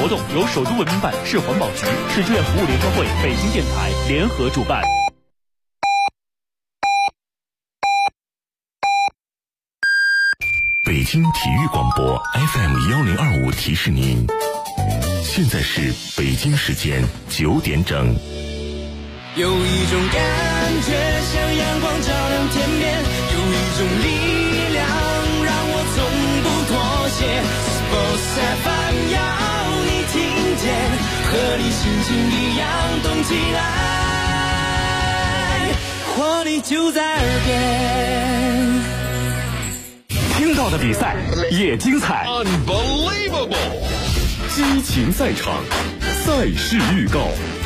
动由首都文明办、市环保局、市志愿服务联合会、北京电台联合主办。 北京体育广播 FM1025提示您，现在是北京时间9点整。 有一种感觉像阳光照亮天边，有一种力量让我从不妥协。Sports FM 要你听见，和你心情一样动起来，活力就在耳边。 听到的比赛也精彩 Unbelievable， 激情赛场，赛事预告。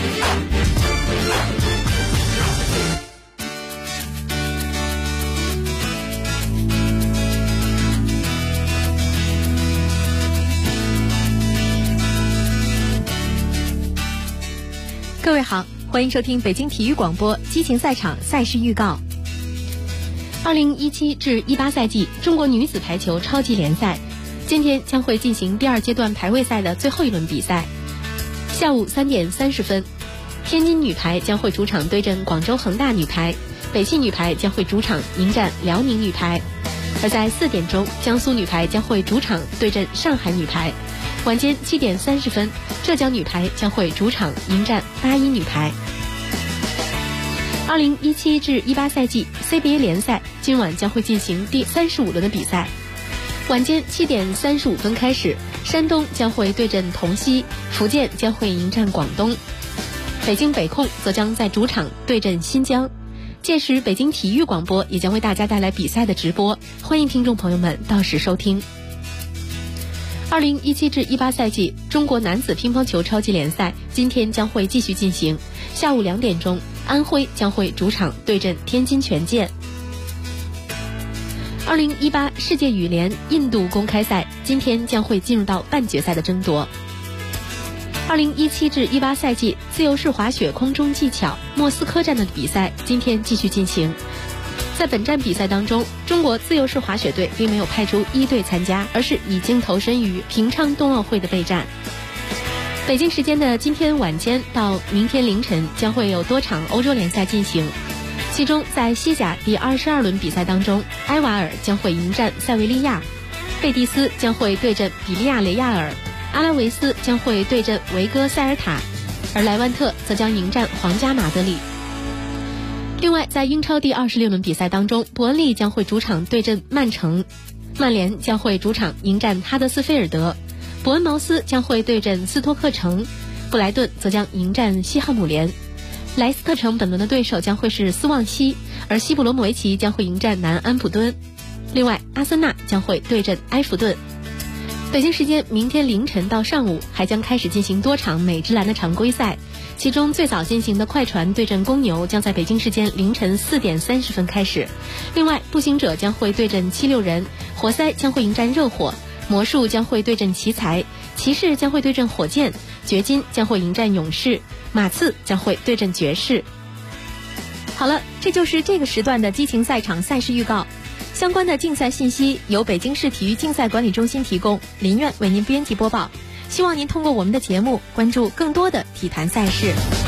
各位好，欢迎收听北京体育广播激情赛场赛事预告。2017至18赛季中国女子排球超级联赛今天将会进行第2阶段排位赛的最后一轮比赛。下午3点30分，天津女排将会主场对阵广州恒大女排，北汽女排将会主场迎战辽宁女排。而在4点钟，江苏女排将会主场对阵上海女排。晚间7点30分，浙江女排将会主场迎战81女排。2017至18赛季 CBA 联赛今晚将会进行第35轮的比赛。晚间7点35分开始，山东将会对阵同曦，福建将会迎战广东，北京北控则将在主场对阵新疆。届时北京体育广播也将为大家带来比赛的直播，欢迎听众朋友们到时收听。2017至18赛季中国男子乒乓球超级联赛今天将会继续进行，下午2点钟，安徽将会主场对阵天津权健。2018世界羽联印度公开赛今天将会进入到半决赛的争夺。2017至18赛季自由式滑雪空中技巧莫斯科站的比赛今天继续进行。在本站比赛当中，中国自由式滑雪队并没有派出一队参加，而是已经投身于平昌冬奥会的备战。北京时间的今天晚间到明天凌晨将会有多场欧洲联赛进行，其中在西甲第22轮比赛当中，埃瓦尔将会迎战塞维利亚，贝蒂斯将会对阵比利亚雷亚尔，阿拉维斯将会对阵维戈塞尔塔，而莱万特则将迎战皇家马德里。另外，在英超第26轮比赛当中，伯恩利将会主场对阵曼城，曼联将会主场迎战哈德斯菲尔德，伯恩茅斯将会对阵斯托克城，布莱顿则将迎战西汉姆联。莱斯特城本轮的对手将会是斯旺西，而西布罗姆维奇将会迎战南安普敦。另外，阿森纳将会对阵埃弗顿。北京时间明天凌晨到上午还将开始进行多场美职篮的常规赛，其中最早进行的快船对阵公牛将在北京时间凌晨4点30分开始。另外，步行者将会对阵76人，活塞将会迎战热火，魔术将会对阵奇才，骑士将会对阵火箭，掘金将会迎战勇士，马刺将会对阵爵士。好了，这就是这个时段的激情赛场赛事预告。相关的竞赛信息由北京市体育竞赛管理中心提供，林苑为您编辑播报。希望您通过我们的节目关注更多的体坛赛事。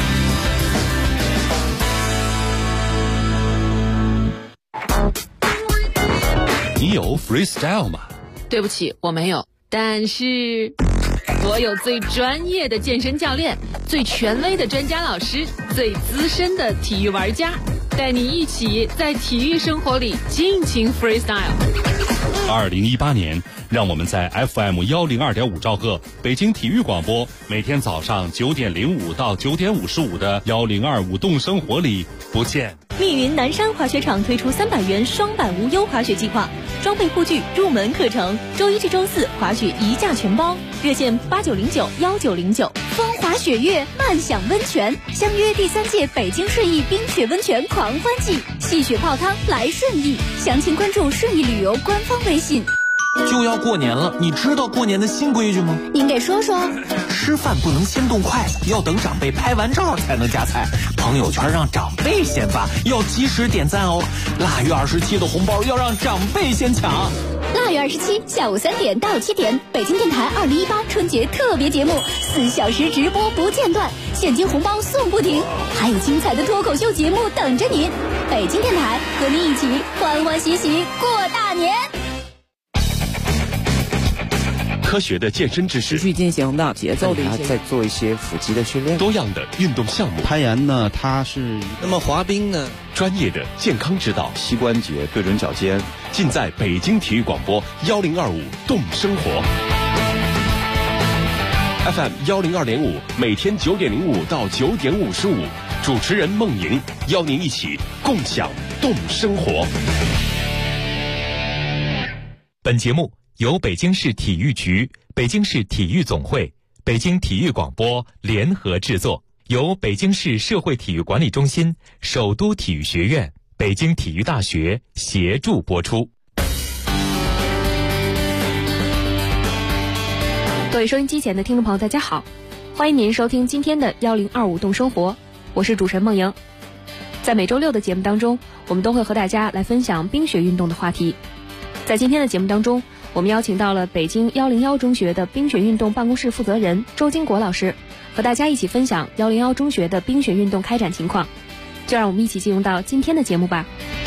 你有 freestyle 吗？ 对不起，我没有，但是我有最专业的健身教练，最权威的专家老师，最资深的体育玩家，带你一起在体育生活里尽情 freestyle。 2018年，让我们在 FM102.5兆赫北京体育广播每天早上9点05到9点55的102舞动生活里不见。 密云南山滑雪场推出300元双板无忧滑雪计划，装备护具入门课程，周1至周4滑雪一价全包，热线89091909。风华雪月，慢享温泉，相约第3届北京顺义冰雪温泉狂欢季，戏雪泡汤来顺义，详情关注顺义旅游官方微信。 就要过年了，你知道过年的新规矩吗？ 您给说说。 吃饭不能先动筷子，要等长辈拍完照才能夹菜。朋友圈让长辈先发，要及时点赞哦。腊月27的红包要让长辈先抢。 8月27下午3点到7点，北京电台2018春节特别节目，4小时直播不间断，现金红包送不停，还有精彩的脱口秀节目等着您。北京电台和您一起欢欢喜喜过大年。 科学的健身知识， 持续进行的节奏的一些， 在做一些腹肌的训练， 多样的运动项目， 攀岩呢，它是那么滑冰呢， 专业的健康指导， 膝关节对准脚尖， 尽在北京体育广播1025动生活 FM 102.5，每天9点05到9点55，主持人孟莹邀您一起共享动生活。 本节目由北京市体育局、北京市体育总会、北京体育广播联合制作，由北京市社会体育管理中心、首都体育学院、北京体育大学协助播出。 各位收音机前的听众朋友，大家好，欢迎您收听今天的1025动生活，我是主持人孟莹。在每周六的节目当中，我们都会和大家来分享冰雪运动的话题。在今天的节目当中，我们邀请到了北京101中学的冰雪运动办公室负责人周金国老师，和大家一起分享101中学的冰雪运动开展情况。就让我们一起进入到今天的节目吧。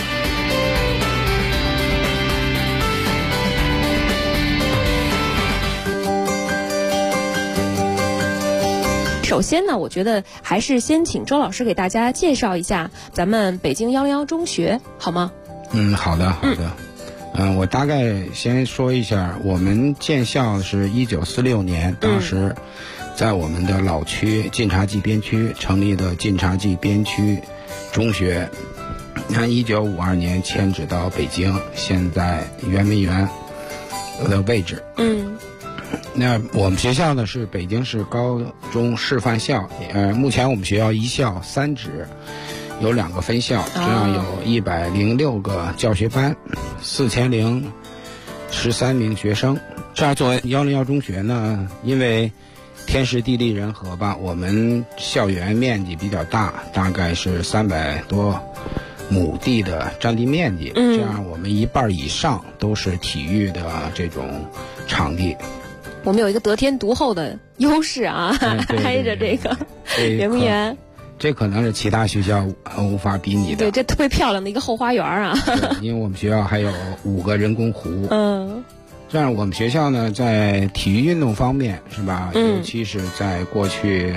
首先呢，我觉得还是先请周老师给大家介绍一下咱们北京101中学，好吗？ 好的。我大概先说一下，我们建校是1946年，当时在我们的老区晋察冀边区成立的晋察冀边区中学，1952年迁址到北京，现在圆明园的位置。那我们学校呢是北京市高中示范校，目前我们学校一校3址，有2个分校，这样有106个教学班，4013名学生。这样作为101中学呢，因为天时地利人和吧，我们校园面积比较大，大概是300多亩地的占地面积，这样我们1半以上都是体育的这种场地。 我们有一个得天独厚的优势啊，挨着这个圆明园， 这可能是其他学校无法比拟的。 对，这特别漂亮的一个后花园啊。 因为我们学校还有5个人工湖。这样我们学校呢，在体育运动方面是吧，尤其是在过去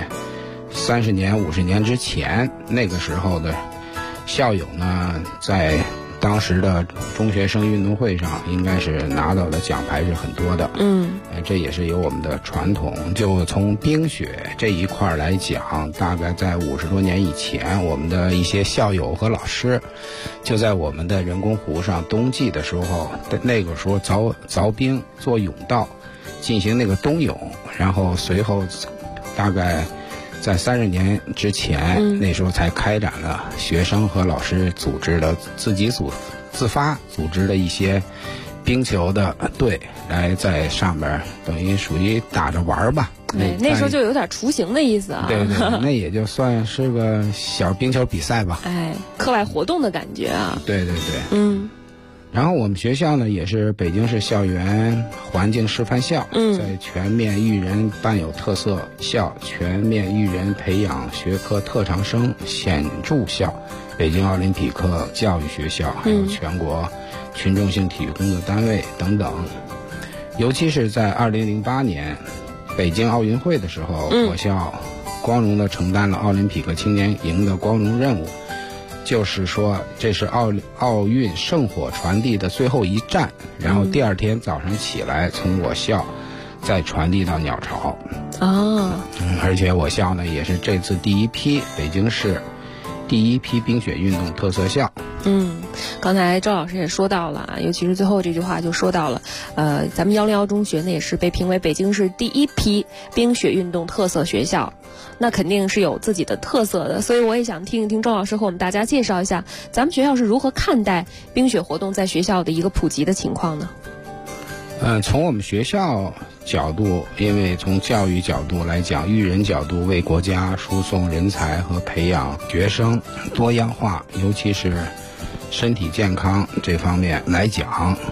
30年、50年之前，那个时候的校友呢，在当时的中学生运动会上，应该是拿到的奖牌是很多的。这也是有我们的传统。就从冰雪这一块来讲，大概在50多年以前，我们的一些校友和老师就在我们的人工湖上冬季的时候，那个时候凿冰做甬道，进行那个冬泳，然后随后大概在30年之前，那时候才开展了学生和老师组织的自发组织的一些冰球的队，来在上面等于属于打着玩吧。 那时候就有点雏形的意思啊。 对，那也就算是个小冰球比赛吧。 课外活动的感觉啊。 对。然后我们学校呢，也是北京市校园环境示范校，在全面育人办有特色校、全面育人培养学科特长生显著校、北京奥林匹克教育学校，还有全国群众性体育工作单位等等。尤其是在2008年北京奥运会的时候，我校光荣地承担了奥林匹克青年营的光荣任务。就是说，这是奥运圣火传递的最后一站，然后第2天早上起来，从我校再传递到鸟巢。而且我校呢，也是这次第一批北京市第一批冰雪运动特色校。 刚才周老师也说到了，尤其是最后这句话就说到了，咱们101中学呢也是被评为北京市第一批冰雪运动特色学校，那肯定是有自己的特色的，所以我也想听一听周老师和我们大家介绍一下，咱们学校是如何看待冰雪活动在学校的一个普及的情况呢？ 从我们学校角度，因为从教育角度来讲，育人角度，为国家输送人才和培养学生多样化，尤其是身体健康这方面来讲，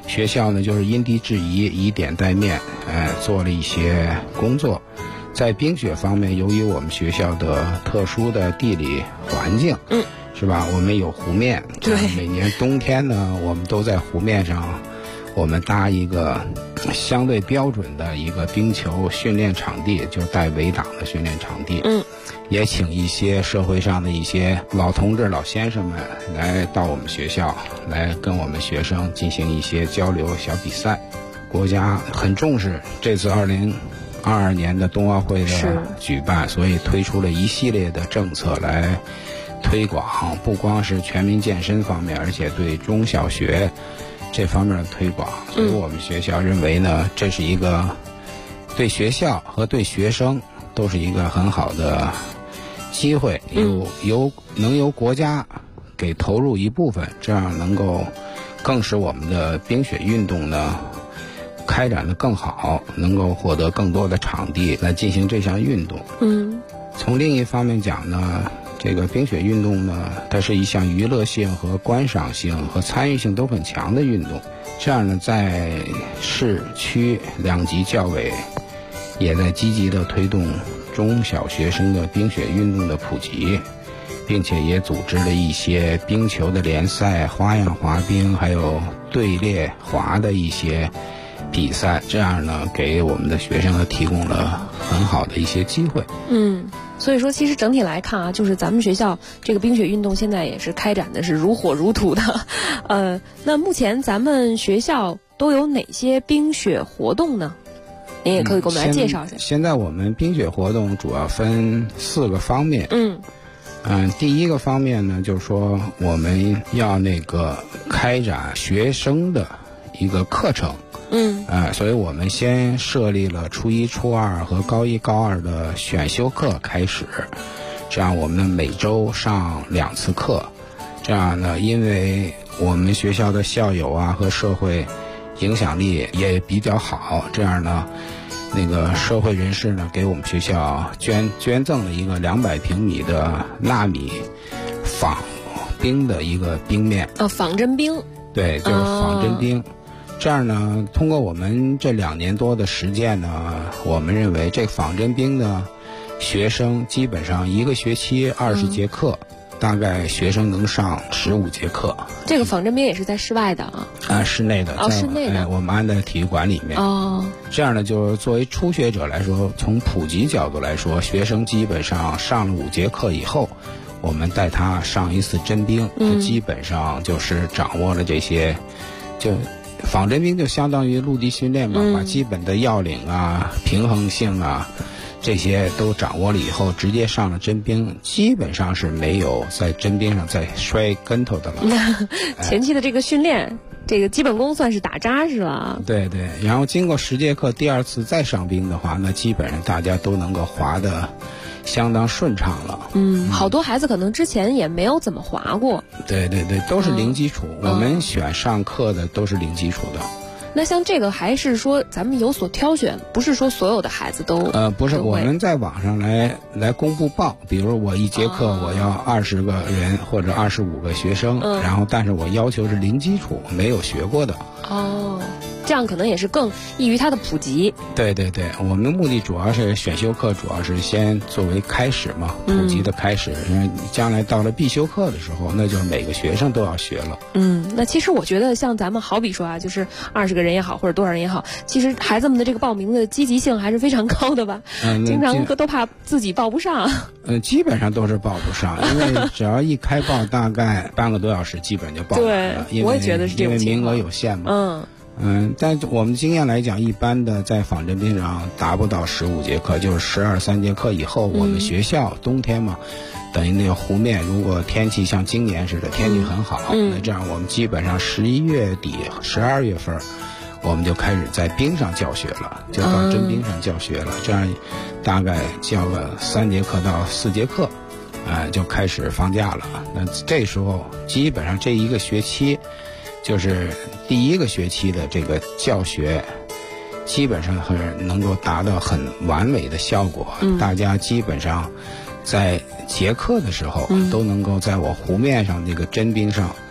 学校呢就是因地制宜，以点带面，做了一些工作。在冰雪方面，由于我们学校的特殊的地理环境，是吧？我们有湖面， 对， 每年冬天呢，我们都在湖面上，我们搭一个相对标准的一个冰球训练场地，就是带围挡的训练场地。也请一些社会上的一些老同志、老先生们来到我们学校，来跟我们学生进行一些交流、小比赛。国家很重视这次2022年的冬奥会的举办，所以推出了一系列的政策来推广，不光是全民健身方面，而且对中小学这方面的推广。所以我们学校认为呢，这是一个对学校和对学生都是一个很好的机会，能由国家给投入一部分，这样能够更使我们的冰雪运动呢开展得更好，能够获得更多的场地来进行这项运动。从另一方面讲呢，这个冰雪运动呢，它是一项娱乐性和观赏性和参与性都很强的运动。这样呢，在市区2级教委也在积极地推动中小学生的冰雪运动的普及，并且也组织了一些冰球的联赛、花样滑冰，还有队列滑的一些比赛。这样呢，给我们的学生呢提供了很好的一些机会。 所以说其实整体来看啊，就是咱们学校这个冰雪运动现在也是开展的是如火如荼的。那目前咱们学校都有哪些冰雪活动呢？您也可以给我们来介绍一下。 现在我们冰雪活动主要分4个方面。第一个方面呢，就是说我们要开展学生的一个课程。所以我们先设立了初1、初2和高1、高2的选修课开始，这样我们每周上2次课。这样呢，因为我们学校的校友啊和社会影响力也比较好，这样呢，社会人士呢给我们学校捐赠了一个200平米的纳米仿冰的一个冰面。 仿真冰。 对，就是仿真冰。这样呢，通过我们这2年多的实践呢，我们认为这仿真冰呢，学生基本上1个学期20节课，大概学生能上15节课。 这个仿真冰也是在室外的啊？ 室内的。 室内的。 我们安在体育馆里面。这样呢，就是作为初学者来说，从普及角度来说，学生基本上上了5节课以后，我们带他上一次真冰，基本上就是掌握了这些，仿真冰就相当于陆地训练嘛，把基本的要领啊、平衡性啊这些都掌握了以后，直接上了真冰，基本上是没有在真冰上再摔跟头的了。 前期的这个训练，这个基本功算是打扎实了。 对对，然后经过10节课，第2次再上冰的话，那基本上大家都能够滑得相当顺畅了。 好多孩子可能之前也没有怎么滑过。 对对对，都是零基础。我们选上课的都是零基础的。 那像这个还是说咱们有所挑选，不是说所有的孩子都不是，我们在网上来公布报，比如我1节课我要20个人或者25个学生，然后但是我要求是零基础，没有学过的。 这样可能也是更易于它的普及。 对对对，我们的目的主要是选修课，主要是先作为开始嘛，普及的开始。因为将来到了必修课的时候，那就是每个学生都要学了。 那其实我觉得像咱们好比说啊，就是20个人也好，或者多少人也好，其实孩子们的这个报名的积极性还是非常高的吧。经常都怕自己报不上。 基本上都是报不上，因为只要一开报，大概半个多小时基本就报完了。 对，我也觉得是这种情况。 因为名额有限嘛。但我们经验来讲，一般的在仿真冰上达不到15节课，就是13节课以后，我们学校冬天嘛，等于那个湖面，如果天气像今年似的，天气很好，那这样我们基本上11月底、12月份，我们就开始在冰上教学了，就到真冰上教学了。这样大概教个3节课到4节课，就开始放假了。那这时候基本上这1个学期，就是第1个学期的这个教学，基本上是能够达到很完美的效果。大家基本上在结课的时候，都能够在我湖面上这个真冰上，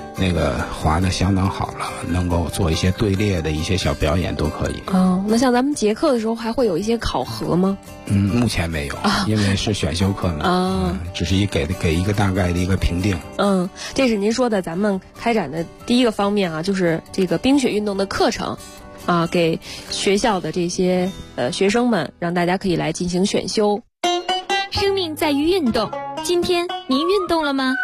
那个滑得相当好了，能够做一些队列的一些小表演都可以。 那像咱们结课的时候还会有一些考核吗？ 目前没有，因为是选修课呢，只是给一个大概的一个评定。 这是您说的咱们开展的第一个方面啊，就是这个冰雪运动的课程啊，给学校的这些学生们，让大家可以来进行选修。 生命在于运动，今天您运动了吗？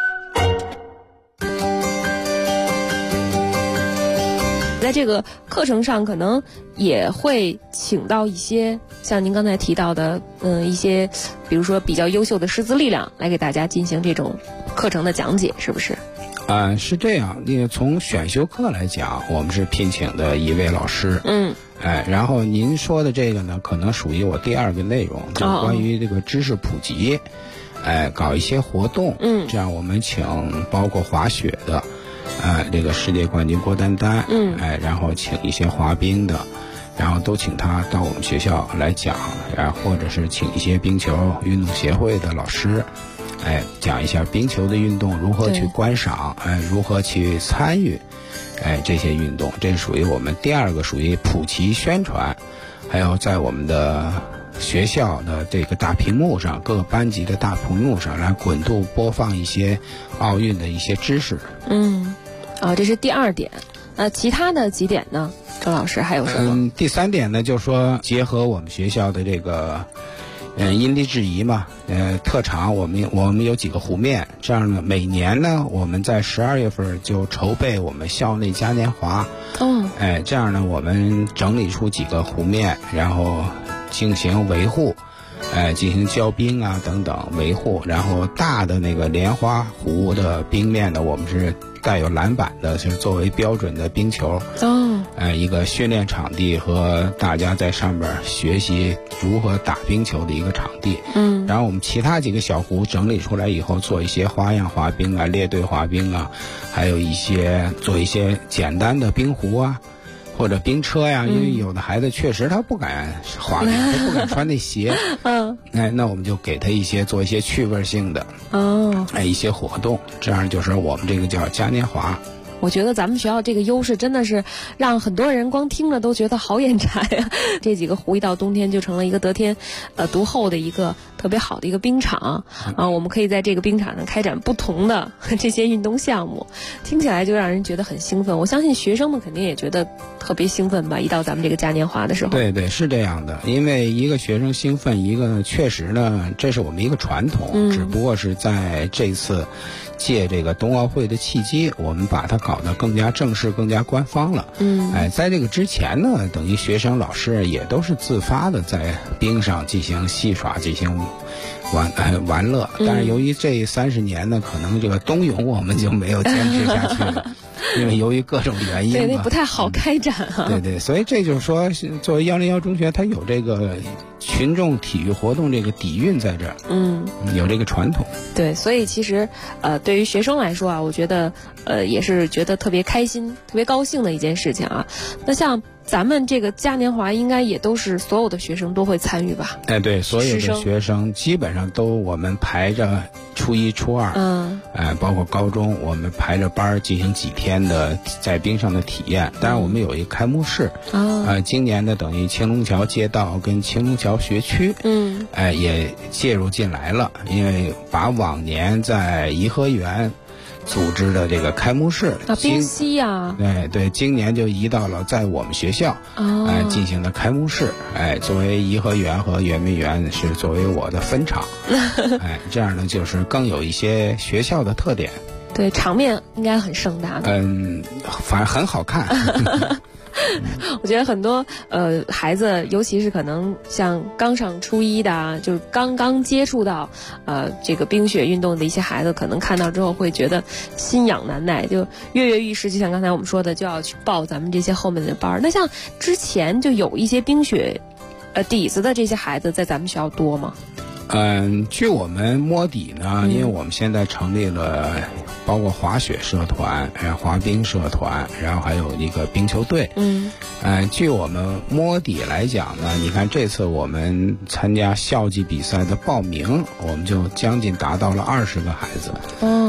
在这个课程上可能也会请到一些像您刚才提到的一些比如说比较优秀的师资力量来给大家进行这种课程的讲解，是不是？ 是这样，因为从选修课来讲，我们是聘请的一位老师。然后您说的这个呢，可能属于我第二个内容，就是关于这个知识普及，搞一些活动。这样我们请包括滑雪的，这个世界冠军郭丹丹，然后请一些滑冰的，然后都请他到我们学校来讲，或者是请一些冰球运动协会的老师。讲一下冰球的运动如何去观赏，如何去参与，这些运动，这属于我们第二个属于普及宣传，还有在我们的学校的这个大屏幕上，各个班级的大屏幕上来滚动播放一些奥运的一些知识。 这是第二点。其他的几点呢？周老师还有什么？ 第三点呢，就是说结合我们学校的这个因地制宜嘛，特长我们有几个湖面，这样呢，每年呢我们在12月份就筹备我们校内嘉年华。这样呢，我们整理出几个湖面，然后进行维护，进行浇冰啊等等维护，然后大的那个莲花湖的冰面呢，我们是带有篮板的，是作为标准的冰球。一个训练场地和大家在上边学习如何打冰球的一个场地。然后我们其他几个小湖整理出来以后，做一些花样滑冰啊、列队滑冰啊，还有做一些简单的冰壶啊，或者冰车呀，因为有的孩子确实他不敢滑冰，他不敢穿那鞋。那我们就给他做一些趣味性的一些活动，这样就是我们这个叫嘉年华。 我觉得咱们学校这个优势真的是让很多人光听了都觉得好眼馋啊！这几个湖一到冬天就成了一个得天独厚的一个特别好的一个冰场啊，我们可以在这个冰场上开展不同的这些运动项目，听起来就让人觉得很兴奋。我相信学生们肯定也觉得特别兴奋吧，一到咱们这个嘉年华的时候。 对，是这样的，因为一个学生兴奋，一个确实呢，这是我们一个传统，只不过是在这次借这个冬奥会的契机，我们把它搞得更加正式、更加官方了。在这个之前呢，等于学生、老师也都是自发的在冰上进行戏耍、进行玩乐。但是由于这30年呢，可能这个冬泳我们就没有坚持下去了。因为由于各种原因吧， 对，那不太好开展啊。 对，所以这就是说，作为101中学，它有这个群众体育活动这个底蕴在这儿，有这个传统。 对，所以其实对于学生来说啊，我觉得也是觉得特别开心、特别高兴的一件事情啊。那像咱们这个嘉年华，应该也都是所有的学生都会参与吧？ 对，所有的学生基本上都我们排着初一、初二，包括高中，我们排着班进行几天的在冰上的体验。当然，我们有一个开幕式，今年呢，等于青龙桥街道跟青龙桥学区，也介入进来了，因为把往年在颐和园组织的这个开幕式冰溪啊， 对，今年就移到了在我们学校进行的开幕式。作为颐和园和圆明园是作为我的分场，这样呢就是更有一些学校的特点。 对，场面应该很盛大的。 反正很好看。 我觉得很多孩子，尤其是可能像刚上初一的啊，就是刚刚接触到这个冰雪运动的一些孩子，可能看到之后会觉得心痒难耐，就跃跃欲试。就像刚才我们说的，就要去报咱们这些后面的班。那像之前就有一些冰雪底子的这些孩子，在咱们学校多吗？ 据我们摸底呢，因为我们现在成立了包括滑雪社团、滑冰社团，然后还有一个冰球队。据我们摸底来讲呢，你看这次我们参加校际比赛的报名，我们就将近达到了20个孩子。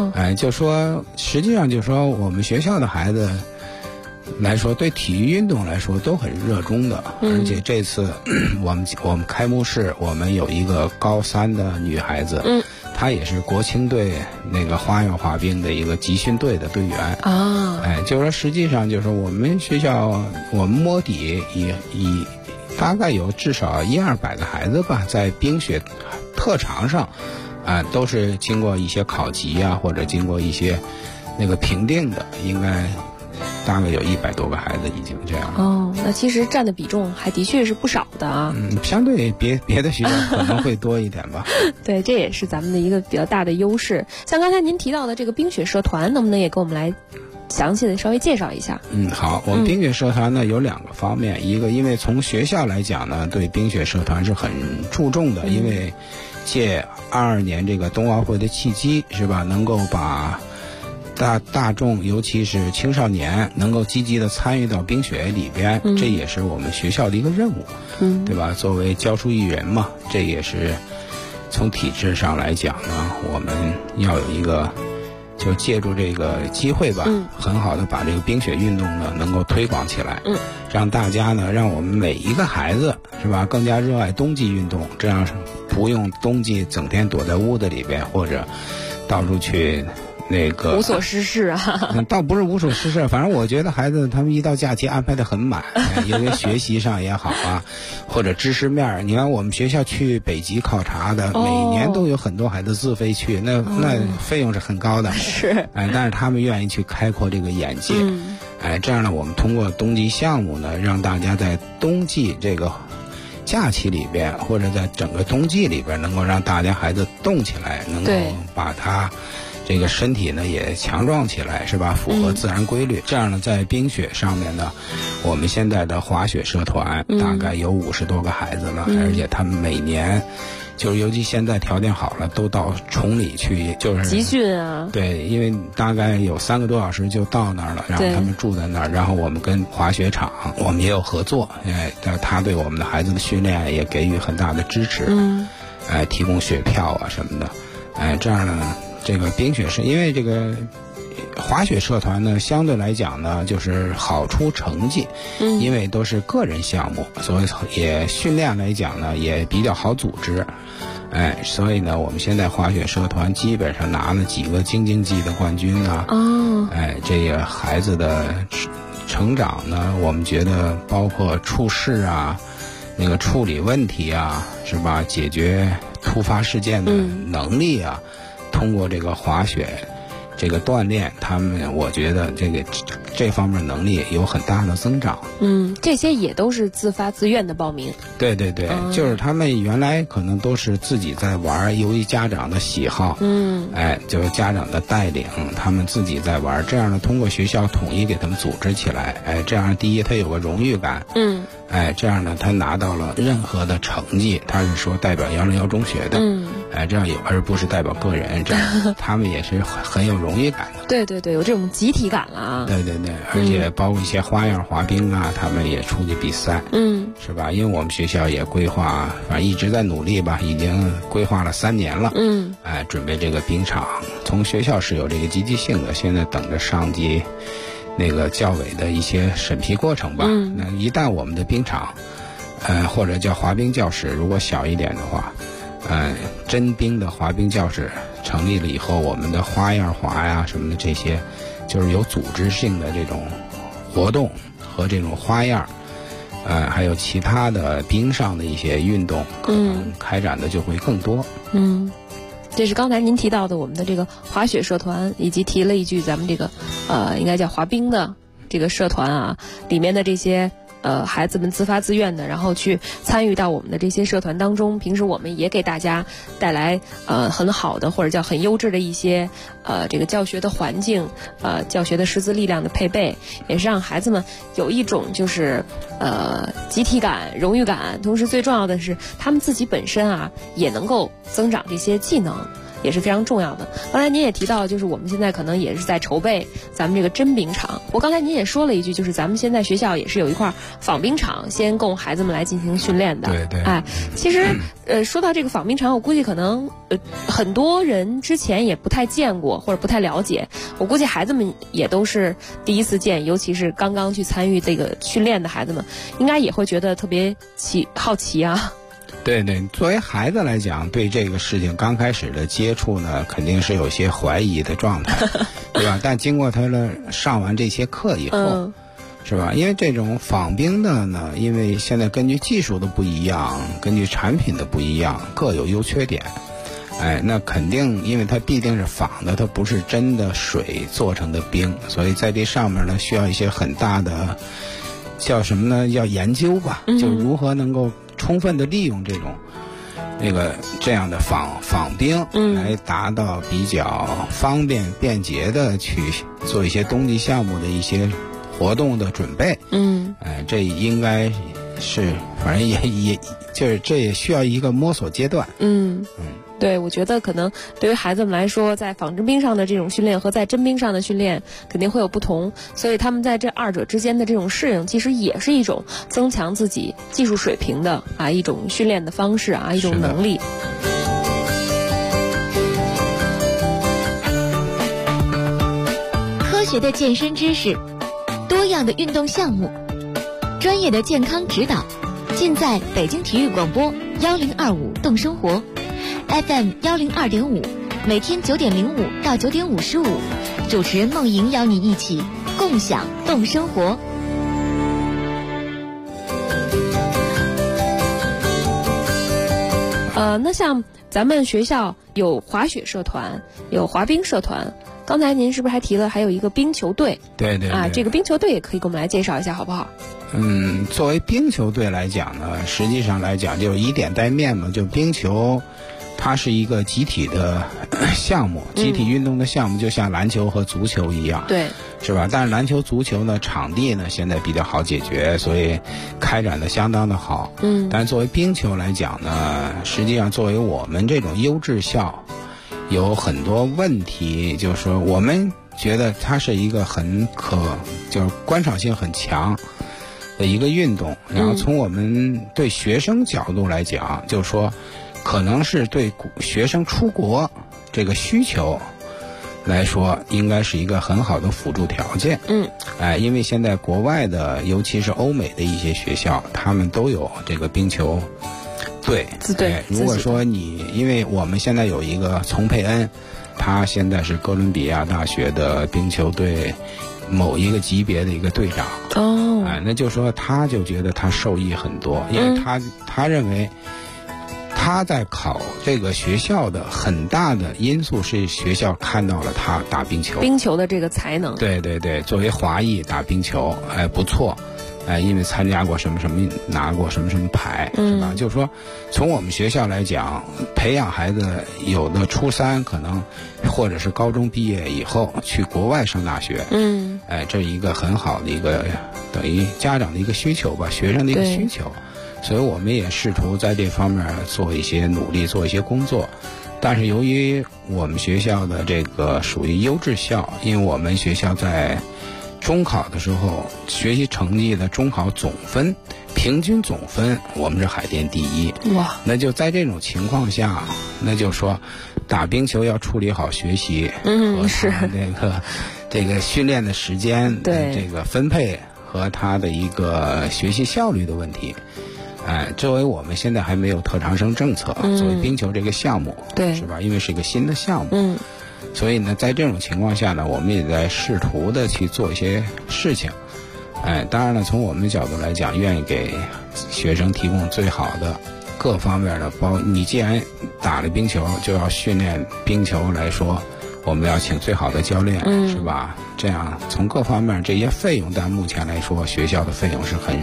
哦， 就说实际上就说我们学校的孩子来说，对体育运动来说都很热衷的，而且这次我们开幕式，我们有一个高3的女孩子，她也是国青队那个花样滑冰的一个集训队的队员啊。 就是说实际上就是说我们学校我们摸底以大概有至少100-200个孩子吧，在冰雪特长上都是经过一些考级啊，或者经过一些那个评定的，应该大概有100多个孩子已经这样了。 哦，那其实占的比重还的确是不少的啊。 相对别的学校可能会多一点吧。 对，这也是咱们的一个比较大的优势。像刚才您提到的这个冰雪社团，能不能也给我们来详细的稍微介绍一下？ 好，我们冰雪社团呢有2个方面，一个因为从学校来讲呢，对冰雪社团是很注重的，因为借22年这个冬奥会的契机，是吧？能够把大众，尤其是青少年，能够积极的参与到冰雪里边，这也是我们学校的一个任务，对吧？作为教书育人嘛，这也是从体制上来讲呢，我们要有一个。就借助这个机会吧，很好的把这个冰雪运动呢能够推广起来，让大家呢，让我们每一个孩子是吧，更加热爱冬季运动，这样不用冬季整天躲在屋子里边或者到处去那个无所事事啊。 倒不是无所事事，反正我觉得孩子他们一到假期安排的很满，因为学习上也好啊，或者知识面，你看我们学校去北极考察的，每年都有很多孩子自费去，那费用是很高的， 是， 但是他们愿意去开阔这个眼界，这样呢，我们通过冬季项目呢，让大家在冬季这个假期里边，或者在整个冬季里边，能够让大家孩子动起来，能够把他这个身体呢也强壮起来，是吧？符合自然规律。这样呢，在冰雪上面呢，我们现在的滑雪社团大概有50多个孩子了，而且他们每年就是尤其现在条件好了，都到崇礼去，就是集训啊。 对，因为大概有3个多小时就到那儿了，然后他们住在那儿，然后我们跟滑雪场我们也有合作，他对我们的孩子的训练也给予很大的支持，提供雪票啊什么的，这样呢。这个冰雪是因为这个滑雪社团呢，相对来讲呢，就是好出成绩，因为都是个人项目，所以也训练来讲呢，也比较好组织，所以呢，我们现在滑雪社团基本上拿了几个京津冀的冠军啊，这个孩子的成长呢，我们觉得包括处事啊，那个处理问题啊，是吧？解决突发事件的能力啊。通过这个滑雪这个锻炼，他们我觉得这方面能力有很大的增长。 这些也都是自发自愿的报名。 对，就是他们原来可能都是自己在玩，由于家长的喜好，就是家长的带领，他们自己在玩。这样呢，通过学校统一给他们组织起来，这样第一他有个荣誉感，这样呢他拿到了任何的成绩，他是说代表101中学的，这样而不是代表个人，这样他们也是很有荣誉感的。 对，有这种集体感了啊。 对，而且包括一些花样滑冰啊，他们也出去比赛，是吧？因为我们学校也规划，反正一直在努力吧，已经规划了3年了，准备这个冰场。从学校是有这个积极性的，现在等着上级那个教委的一些审批过程吧。那一旦我们的冰场，或者叫滑冰教室，如果小一点的话，真冰的滑冰教室成立了以后，我们的花样滑呀什么的这些，就是有组织性的这种活动和这种花样，还有其他的冰上的一些运动，可能开展的就会更多。 这是刚才您提到的我们的这个滑雪社团，以及提了一句咱们这个应该叫滑冰的这个社团啊，里面的这些孩子们自发自愿的，然后去参与到我们的这些社团当中。平时我们也给大家带来很好的或者叫很优质的一些这个教学的环境，教学的师资力量的配备，也是让孩子们有一种就是集体感、荣誉感。同时最重要的是，他们自己本身啊也能够增长这些技能。 也是非常重要的。刚才您也提到，就是我们现在可能也是在筹备咱们这个真冰场。刚才您也说了一句，就是咱们现在学校也是有一块仿冰场，先供孩子们来进行训练的。 对对。 其实说到这个仿冰场，我估计可能很多人之前也不太见过或者不太了解，我估计孩子们也都是第一次见，尤其是刚刚去参与这个训练的孩子们，应该也会觉得特别好奇啊。 对对，作为孩子来讲，对这个事情刚开始的接触呢，肯定是有些怀疑的状态，对吧？但经过他上完这些课以后，是吧？因为这种仿冰的呢，因为现在根据技术的不一样，根据产品的不一样，各有优缺点。那肯定，因为它毕竟是仿的，它不是真的水做成的冰，所以在这上面呢，需要一些很大的叫什么呢？要研究吧，就如何能够充分的利用这种这样的仿冰，来达到比较方便便捷的去做一些冬季项目的一些活动的准备。这应该是，反正也就是这也需要一个摸索阶段。 对，我觉得可能对于孩子们来说，在仿真冰上的这种训练和在真冰上的训练肯定会有不同，所以他们在这二者之间的这种适应，其实也是一种增强自己技术水平的一种训练的方式一种能力。 科学的健身知识，多样的运动项目，专业的健康指导，尽在北京体育广播1025动生活。FM 102.5，每天9点05到9点55，主持人梦莹邀你一起共享动生活。 那像咱们学校有滑雪社团，有滑冰社团，刚才您是不是还提了还有一个冰球队？ 对对对。 这个冰球队也可以给我们来介绍一下，好不好？ 作为冰球队来讲呢，实际上来讲就以点带面嘛，就冰球。它是一个集体的项目，集体运动的项目，就像篮球和足球一样， 对， 是吧？但是篮球、足球呢，场地呢现在比较好解决，所以开展的相当的好。但是作为冰球来讲呢，实际上作为我们这种优质校，有很多问题，就是说我们觉得它是一个就是观赏性很强的一个运动，然后从我们对学生角度来讲，就是说。可能是对学生出国这个需求来说，应该是一个很好的辅助条件。因为现在国外的，尤其是欧美的一些学校，他们都有这个冰球队。如果说因为我们现在有一个丛佩恩，他现在是哥伦比亚大学的冰球队某一个级别的一个队长。那就说他就觉得他受益很多，因为他认为。他在考这个学校的很大的因素是学校看到了他打冰球的这个才能。 对对对，作为华裔打冰球，不错，因为参加过什么什么，拿过什么什么牌，是吧？就是说，从我们学校来讲，培养孩子有的初3可能，或者是高中毕业以后去国外上大学，这是一个很好的一个等于家长的一个需求吧，学生的一个需求。所以我们也试图在这方面做一些努力，做一些工作。但是由于我们学校的这个属于优质校，因为我们学校在中考的时候，学习成绩的中考总分平均总分，我们是海淀第一。 哇！ 那就在这种情况下，那就说打冰球要处理好学习， 是这个训练的时间，这个分配和他的一个学习效率的问题。作为我们现在还没有特长生政策，作为冰球这个项目，是吧？因为是一个新的项目，所以呢，在这种情况下呢，我们也在试图的去做一些事情。当然了，从我们的角度来讲，愿意给学生提供最好的各方面的你既然打了冰球，就要训练冰球来说，我们要请最好的教练，是吧？这样从各方面这些费用，但目前来说，学校的费用是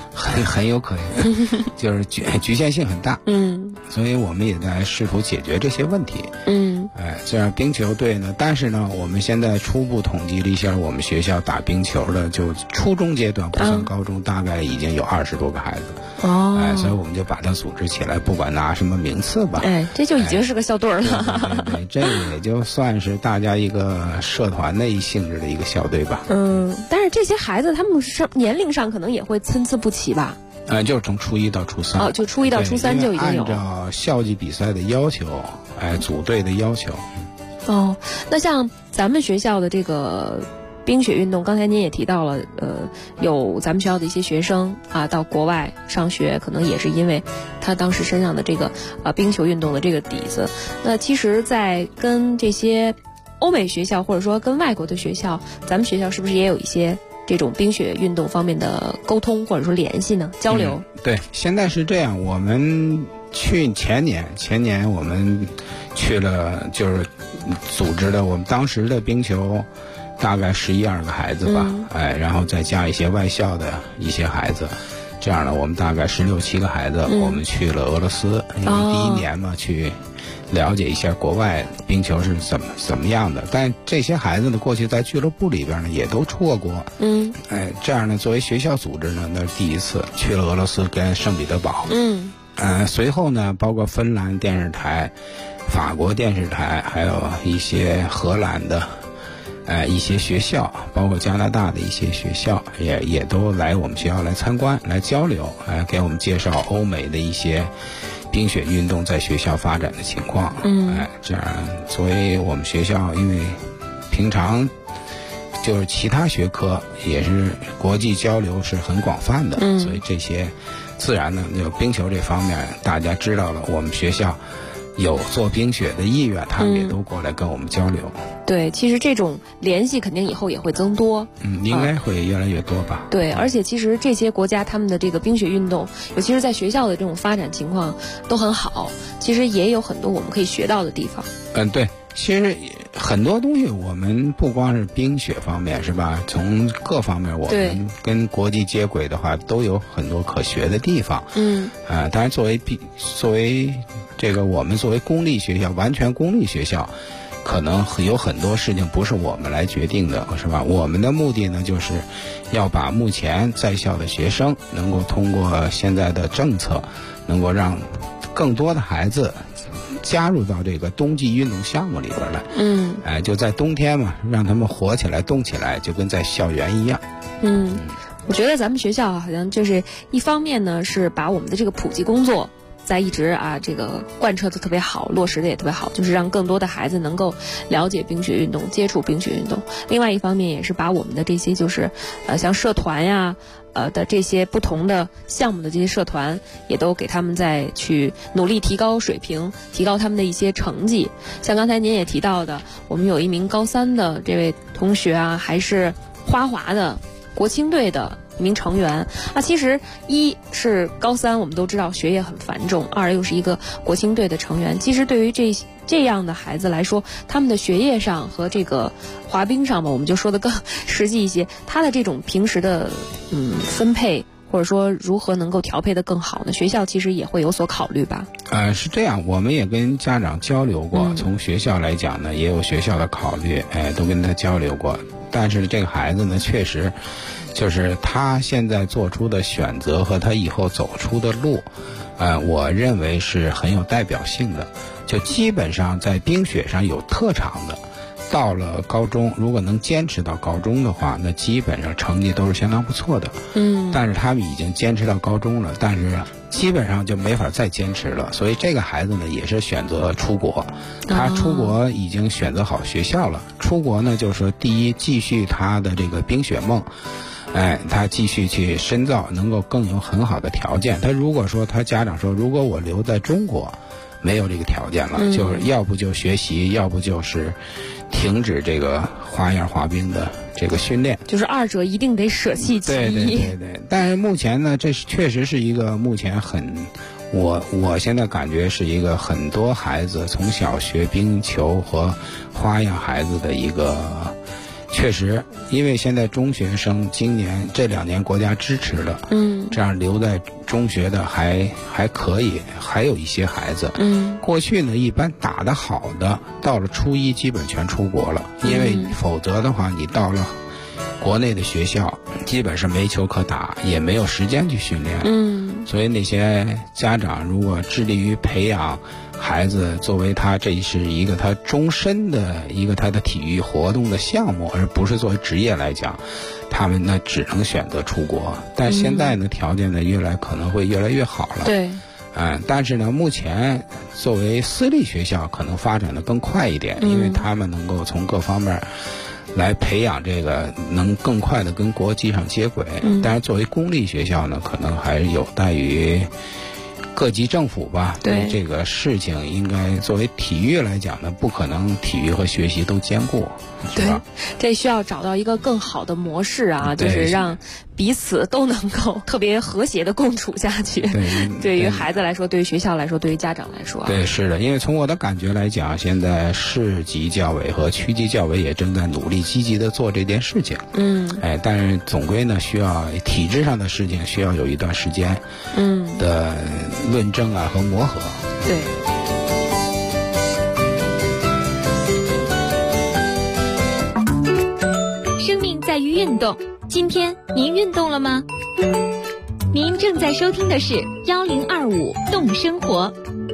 很有可能，就是局限性很大。所以我们也在试图解决这些问题。这样冰球队呢，但是呢，我们现在初步统计了一下，我们学校打冰球的，就初中阶段不算高中，大概已经有20多个孩子。所以我们就把它组织起来，不管拿什么名次吧。 这就已经是个校队了。 对，这个也就算是大家一个社团的性质的一个校队吧。 但是这些孩子他们年龄上可能也会参差不齐吧。 就是从初1到初3。 就初1到初3就已经有。 按照校际比赛的要求，组队的要求。 那像咱们学校的这个冰雪运动，刚才您也提到了，有咱们学校的一些学生到国外上学，可能也是因为他当时身上的这个冰球运动的这个底子。那其实，在跟这些欧美学校或者说跟外国的学校，咱们学校是不是也有一些这种冰雪运动方面的沟通或者说联系呢？交流？ 对，现在是这样，我们前年我们去了，就是组织的我们当时的冰球大概11、12个孩子吧，然后再加一些外校的一些孩子，这样呢，我们大概16、17个孩子，我们去了俄罗斯，因为第一年嘛，去了解一下国外冰球是怎么样的。但这些孩子呢，过去在俱乐部里边呢，也都出过国。这样呢，作为学校组织呢，那是第一次去了俄罗斯跟圣彼得堡。随后呢，包括芬兰电视台、法国电视台，还有一些荷兰的。一些学校，包括加拿大的一些学校，也都来我们学校来参观、来交流，给我们介绍欧美的一些冰雪运动在学校发展的情况。这样作为我们学校，因为平常就是其他学科也是国际交流是很广泛的，所以这些自然呢，就冰球这方面大家知道了，我们学校有做冰雪的意愿，他们也都过来跟我们交流。 对，其实这种联系肯定以后也会增多。 应该会越来越多吧。 对，而且其实这些国家他们的这个冰雪运动，尤其是在学校的这种发展情况都很好，其实也有很多我们可以学到的地方。 对，其实很多东西我们不光是冰雪方面，是吧？从各方面我们跟国际接轨的话，都有很多可学的地方。当然作为这个我们作为公立学校，完全公立学校，可能有很多事情不是我们来决定的，是吧？我们的目的呢，就是要把目前在校的学生能够通过现在的政策，能够让更多的孩子加入到这个冬季运动项目里边来。就在冬天嘛，让他们活起来、动起来，就跟在校园一样。 我觉得咱们学校好像就是一方面呢，是把我们的这个普及工作在一直这个贯彻的特别好，落实的也特别好，就是让更多的孩子能够了解冰雪运动，接触冰雪运动。另外一方面也是把我们的这些就是像社团呀的这些不同的项目的这些社团，也都给他们再去努力提高水平，提高他们的一些成绩。像刚才您也提到的，我们有一名高3的这位同学还是花滑的国青队的一名成员。其实一是高3我们都知道学业很繁重，二又是一个国青队的成员。其实对于这样的孩子来说，他们的学业上和这个滑冰上吧，我们就说的更实际一些，他的这种平时的分配，或者说如何能够调配的更好呢？学校其实也会有所考虑吧。 是这样，我们也跟家长交流过，从学校来讲呢，也有学校的考虑，都跟他交流过。但是这个孩子呢，确实就是他现在做出的选择和他以后走出的路，我认为是很有代表性的。就基本上在冰雪上有特长的，到了高中，如果能坚持到高中的话，那基本上成绩都是相当不错的。但是他们已经坚持到高中了，但是基本上就没法再坚持了。所以这个孩子呢，也是选择出国。他出国已经选择好学校了。出国呢，就是说第一，继续他的这个冰雪梦。他继续去深造，能够更有很好的条件。他如果说他家长说，如果我留在中国，没有这个条件了，就是要不就学习，要不就是停止这个花样滑冰的这个训练， 就是二者一定得舍弃其一。 对。但是目前呢，这确实是一个目前我现在感觉是一个很多孩子从小学冰球和花样孩子的一个确实，因为现在中学生今年这2年国家支持了，这样留在中学的还可以，还有一些孩子，过去呢一般打得好的到了初一基本全出国了，因为否则的话你到了国内的学校基本是没球可打，也没有时间去训练，所以那些家长如果致力于培养孩子作为这是一个他终身的一个他的体育活动的项目，而不是作为职业来讲，他们呢只能选择出国。但现在呢条件呢可能会越来越好了。 对。 但是呢目前作为私立学校可能发展的更快一点，因为他们能够从各方面来培养这个能更快的跟国际上接轨。但是作为公立学校呢可能还有待于各级政府吧，对这个事情应该作为体育来讲呢，不可能体育和学习都兼顾， 对，这需要找到一个更好的模式啊，就是让彼此都能够特别和谐的共处下去。对于孩子来说，对于学校来说，对于家长来说， 对，是的，因为从我的感觉来讲，现在市级教委和区级教委也正在努力积极的做这件事情。但是总归呢，需要体制上的事情需要有一段时间的论证啊和磨合。 对。 生命在于运动，今天您运动了吗？您正在收听的是1025动生活。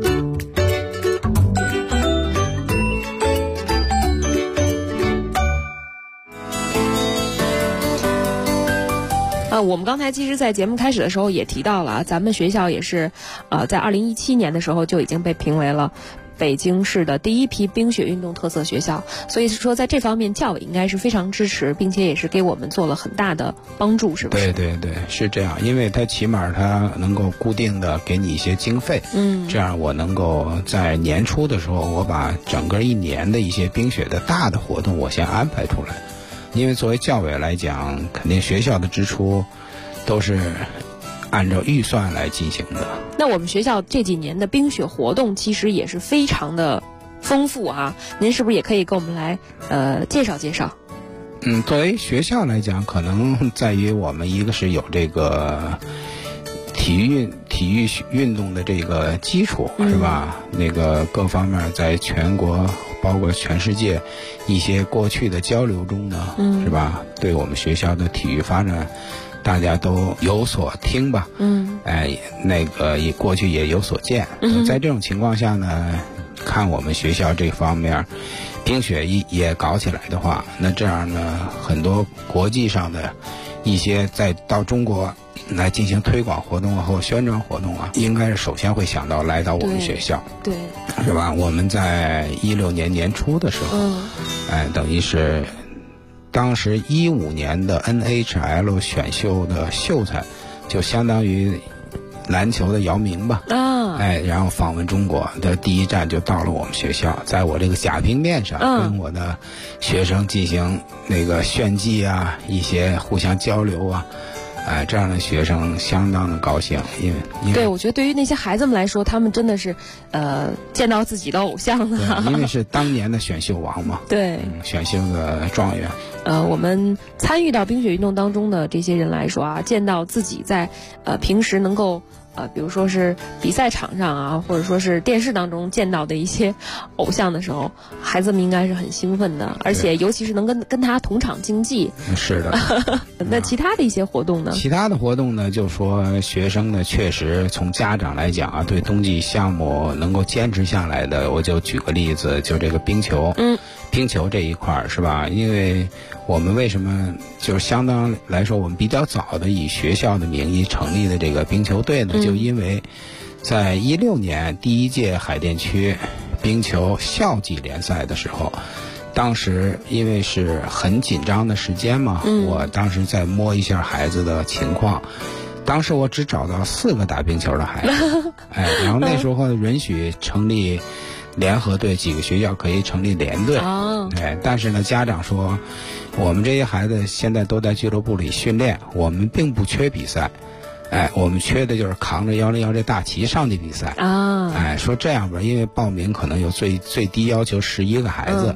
我们刚才其实在节目开始的时候也提到了，咱们学校也是在2017年的时候就已经被评为了北京市的第一批冰雪运动特色学校，所以说在这方面教委应该是非常支持，并且也是给我们做了很大的帮助，是不是？ 对，是这样，因为它起码它能够固定的给你一些经费，这样我能够在年初的时候，我把整个1年的一些冰雪的大的活动我先安排出来。因为作为教委来讲，肯定学校的支出都是按照预算来进行的。 那我们学校这几年的冰雪活动其实也是非常的丰富啊，您是不是也可以跟我们来介绍介绍？ 作为学校来讲，可能在于我们一个是有这个体育运动的这个基础，是吧？那个各方面在全国包括全世界一些过去的交流中呢，是吧？对我们学校的体育发展大家都有所听吧，那个也过去也有所见。在这种情况下呢，看我们学校这方面冰雪也搞起来的话，那这样呢，很多国际上的一些到中国来进行推广活动或宣传活动啊，应该是首先会想到来到我们学校， 对， 是吧？我们在16年年初的时候，等于是当时15年的 NHL 选秀的秀才，就相当于篮球的姚明吧，然后访问中国的第一站就到了我们学校，在我这个假冰面上跟我的学生进行那个炫技啊，一些互相交流啊。这样的学生相当的高兴，因为对，我觉得对于那些孩子们来说，他们真的是见到自己的偶像了， 因为是当年的选秀王嘛， 对， 选秀的状元。 我们参与到冰雪运动当中的这些人来说啊，见到自己在平时能够比如说是比赛场上啊，或者说是电视当中见到的一些偶像的时候，孩子们应该是很兴奋的，而且尤其是能跟他同场竞技。 是的。 那其他的一些活动呢？ 其他的活动呢，就说学生呢，确实从家长来讲啊，对冬季项目能够坚持下来的，我就举个例子，就这个冰球。冰球这一块是吧？因为我们为什么就是相当来说，我们比较早的以学校的名义成立的这个冰球队呢，就因为在16年第一届海淀区冰球校际联赛的时候，当时因为是很紧张的时间嘛，我当时在摸一下孩子的情况，当时我只找到4个打冰球的孩子，然后那时候允许成立联合队，几个学校可以成立联队，但是呢，家长说我们这些孩子现在都在俱乐部里训练，我们并不缺比赛，我们缺的就是扛着101这大旗上去比赛，说这样吧，因为报名可能有最低要求11个孩子，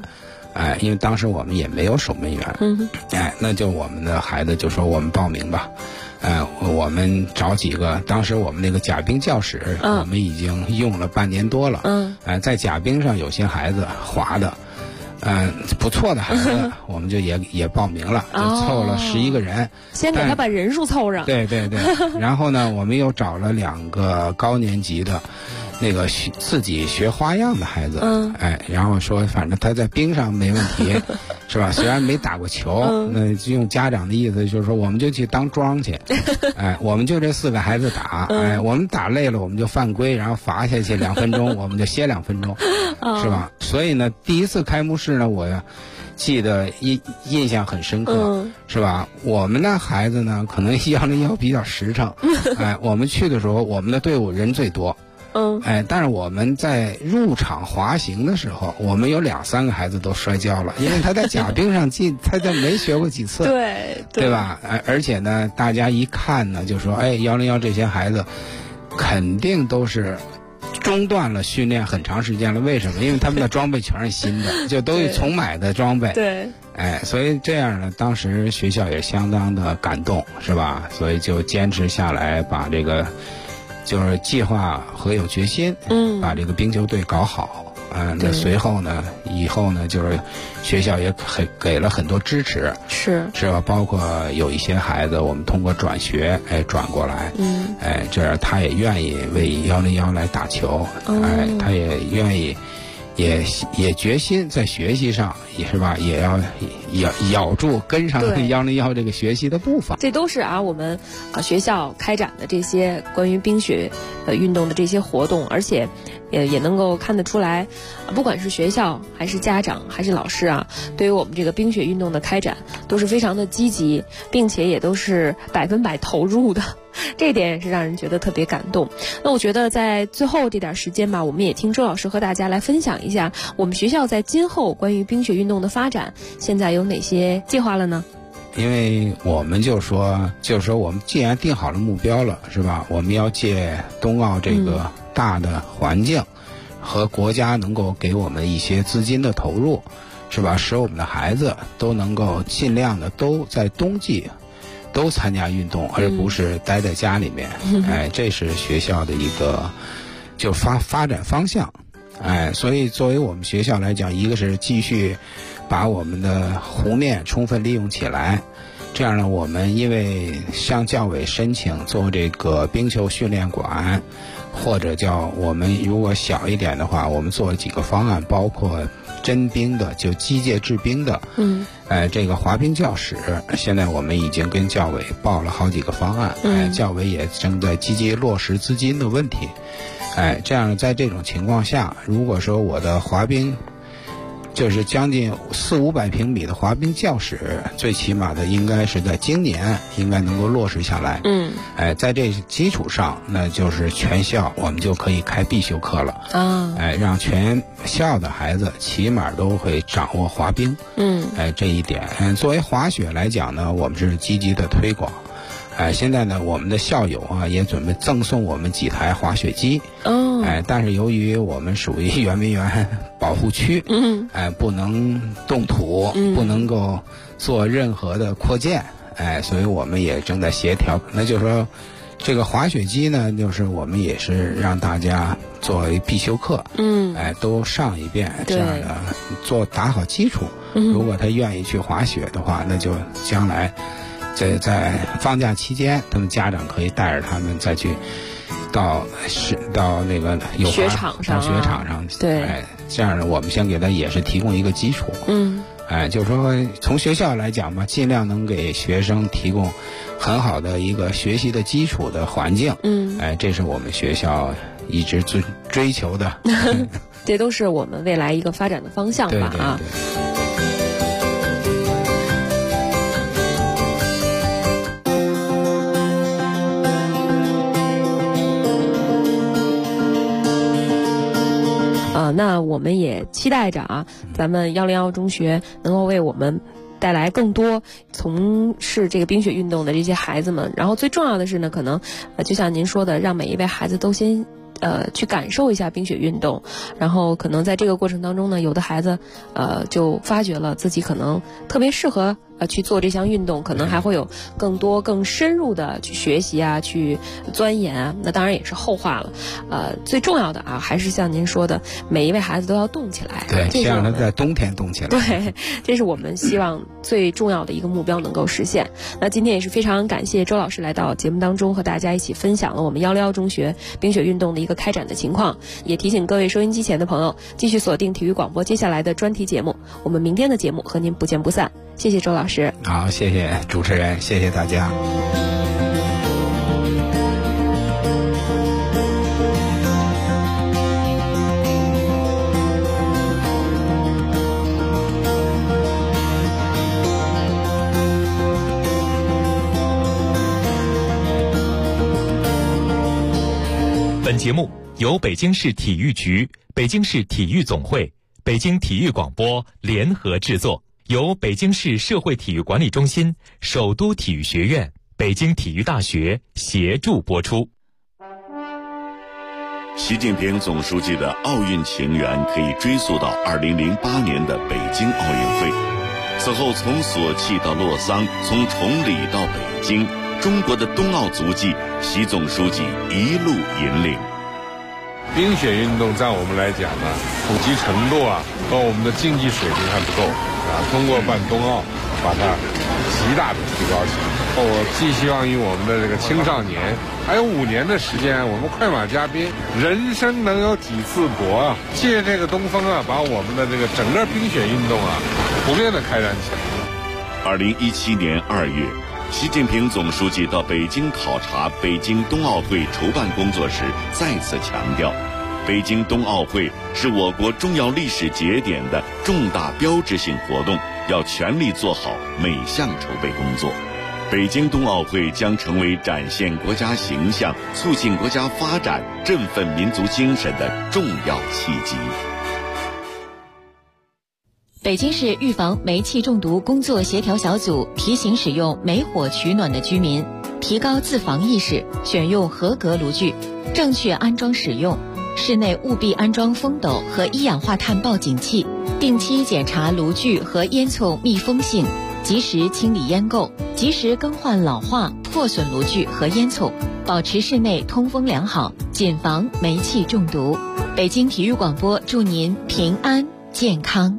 因为当时我们也没有守门员，那就我们的孩子就说我们报名吧，我们找几个，当时我们那个甲兵教室，我们已经用了半年多了，在甲兵上有些孩子滑的，不错的孩子，我们就也报名了，就凑了11个人， 先给他把人数凑上。 对，然后呢，我们又找了2个高年级的。那个自己学花样的孩子，然后说反正他在冰上没问题，是吧？虽然没打过球，那用家长的意思就是说，我们就去当庄去，我们就这4个孩子打，我们打累了我们就犯规，然后罚下去2分钟，我们就歇2分钟，是吧？所以呢，第一次开幕式呢，我记得印象很深刻，是吧？我们的孩子呢，可能101比较实诚，我们去的时候，我们的队伍人最多。但是我们在入场滑行的时候，我们有2-3个孩子都摔跤了，因为他在甲兵上他就没学过几次，对吧？而且呢，大家一看呢，就说101这些孩子肯定都是中断了训练很长时间了。为什么？因为他们的装备全是新的，就都是重买的装备。 对， 所以这样呢，当时学校也相当的感动，是吧？所以就坚持下来，把这个。就是计划和有决心，把这个冰球队搞好，那随后呢，以后呢，就是学校也给了很多支持，是吧？包括有一些孩子，我们通过转学，转过来，这样他也愿意为101来打球，他也愿意。也决心在学习上，也是吧，也要咬住跟上101这个学习的步伐。 这都是我们学校开展的这些关于冰雪运动的这些活动，而且也能够看得出来，不管是学校还是家长还是老师对于我们这个冰雪运动的开展都是非常的积极，并且也都是100%投入的。这一点也是让人觉得特别感动。那我觉得在最后这点时间吧，我们也听周老师和大家来分享一下我们学校在今后关于冰雪运动的发展，现在有哪些计划了呢？ 因为我们就说我们既然定好了目标了，是吧？我们要借冬奥这个大的环境和国家能够给我们一些资金的投入，是吧？使我们的孩子都能够尽量的都在冬季都参加运动，而不是待在家里面。这是学校的一个就发展方向。所以作为我们学校来讲，一个是继续把我们的湖面充分利用起来。这样呢，我们因为向教委申请做这个冰球训练馆，或者叫我们如果小一点的话，我们做了几个方案，包括真冰的，就机械制冰的，这个滑冰教室，现在我们已经跟教委报了好几个方案，教委也正在积极落实资金的问题，这样在这种情况下，如果说我的滑冰就是将近400-500平米的滑冰教室，最起码的应该是在今年应该能够落实下来。在这基础上，那就是全校我们就可以开必修课了。让全校的孩子起码都会掌握滑冰。这一点，作为滑雪来讲呢，我们是积极的推广。现在呢，我们的校友也准备赠送我们几台滑雪机。但是由于我们属于圆明园保护区，不能动土，不能够做任何的扩建，所以我们也正在协调。那就是说，这个滑雪机呢，就是我们也是让大家作为必修课，都上一遍，这样的打好基础。如果他愿意去滑雪的话，那就将来在放假期间，他们家长可以带着他们再去到那个雪场上， 对，这样呢，我们先给他也是提供一个基础。就是说从学校来讲吧，尽量能给学生提供很好的一个学习的基础的环境。这是我们学校一直追求的。 这都是我们未来一个发展的方向吧。 对。 那我们也期待着咱们101中学能够为我们带来更多从事这个冰雪运动的这些孩子们。然后最重要的是呢，可能就像您说的，让每一位孩子都先去感受一下冰雪运动，然后可能在这个过程当中呢，有的孩子就发觉了自己可能特别适合去做这项运动，可能还会有更多更深入的去学习啊，去钻研啊，那当然也是后话了。最重要的啊，还是像您说的，每一位孩子都要动起来。 对，先让他在冬天动起来。 对，这是我们希望最重要的一个目标能够实现。那今天也是非常感谢周老师来到节目当中，和大家一起分享了我们111中学冰雪运动的一个开展的情况，也提醒各位收音机前的朋友继续锁定体育广播接下来的专题节目，我们明天的节目和您不见不散。谢谢周老师。 好，谢谢主持人，谢谢大家。 本节目由北京市体育局、北京市体育总会、北京体育广播联合制作，由北京市社会体育管理中心、首都体育学院、北京体育大学协助播出。 习近平总书记的奥运情缘可以追溯到2008年的北京奥运会。此后从索契到洛桑，从崇礼到北京，中国的冬奥足迹，习总书记一路引领。 冰雪运动在我们来讲呢，普及程度和我们的竞技水平还不够通过办冬奥，把它极大的提高起来。我寄希望于我们的这个青少年，还有5年的时间，我们快马加鞭，人生能有几次搏借这个东风把我们的这个整个冰雪运动普遍的开展起来。 2017年2月，习近平总书记到北京考察北京冬奥会筹办工作时，再次强调，北京冬奥会是我国重要历史节点的重大标志性活动，要全力做好每项筹备工作。北京冬奥会将成为展现国家形象、促进国家发展、振奋民族精神的重要契机。 北京市预防煤气中毒工作协调小组提醒使用煤火取暖的居民提高自防意识，选用合格炉具，正确安装使用。室内务必安装风斗和一氧化碳报警器，定期检查炉具和烟囱密封性，及时清理烟垢，及时更换老化、破损炉具和烟囱，保持室内通风良好，谨防煤气中毒。北京体育广播祝您平安健康。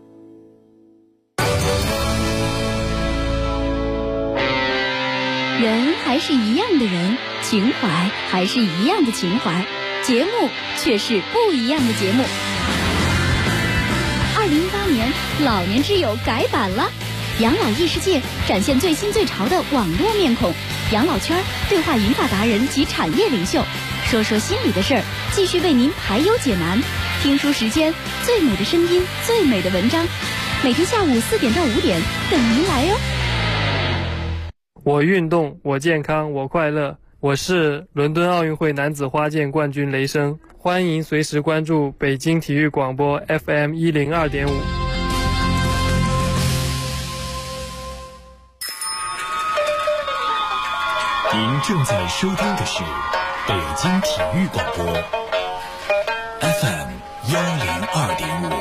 人还是一样的人，情怀还是一样的情怀，节目却是不一样的节目。2018年老年之友改版了，养老异世界展现最新最潮的网络面孔，养老圈对话银发达人及产业领袖，说说心里的事儿，继续为您排忧解难。听书时间，最美的声音，最美的文章，每天下午4点到5点等您来哟。 我运动，我健康，我快乐。我是伦敦奥运会男子花剑冠军雷声，欢迎随时关注北京体育广播 FM 102.5。 您正在收听的是北京体育广播 FM 102.5。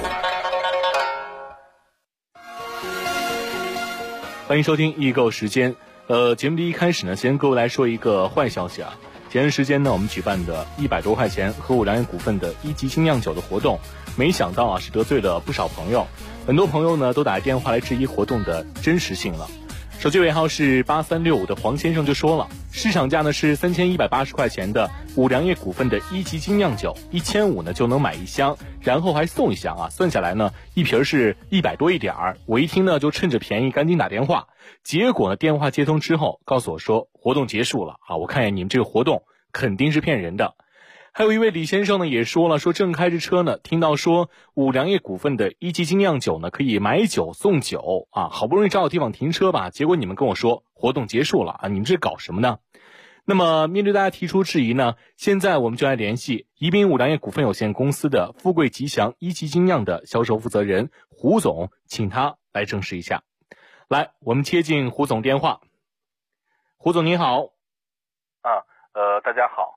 欢迎收听易购时间。节目的一开始呢，先跟各位来说一个坏消息啊。前段时间呢，我们举办的100多块钱和五粮液股份的1级精酿酒的活动，没想到啊是得罪了不少朋友，很多朋友呢都打电话来质疑活动的真实性了。手机尾号是8365的黄先生就说了，市场价呢是3180块钱的五粮液股份的1级精酿酒，1500呢就能买1箱，然后还送1箱啊，算下来呢一瓶是100多一点儿。我一听呢就趁着便宜赶紧打电话，结果呢电话接通之后告诉我说活动结束了啊，我看见你们这个活动肯定是骗人的。还有一位李先生呢也说了，说正开着车呢，听到说五粮液股份的1级精酿酒呢可以买酒送酒啊，好不容易找到地方停车吧，结果你们跟我说活动结束了啊，你们这搞什么呢？那么面对大家提出质疑呢，现在我们就来联系宜宾五粮液股份有限公司的富贵吉祥1级精酿的销售负责人胡总，请他来证实一下。来，我们接进胡总电话。胡总您好。 大家好。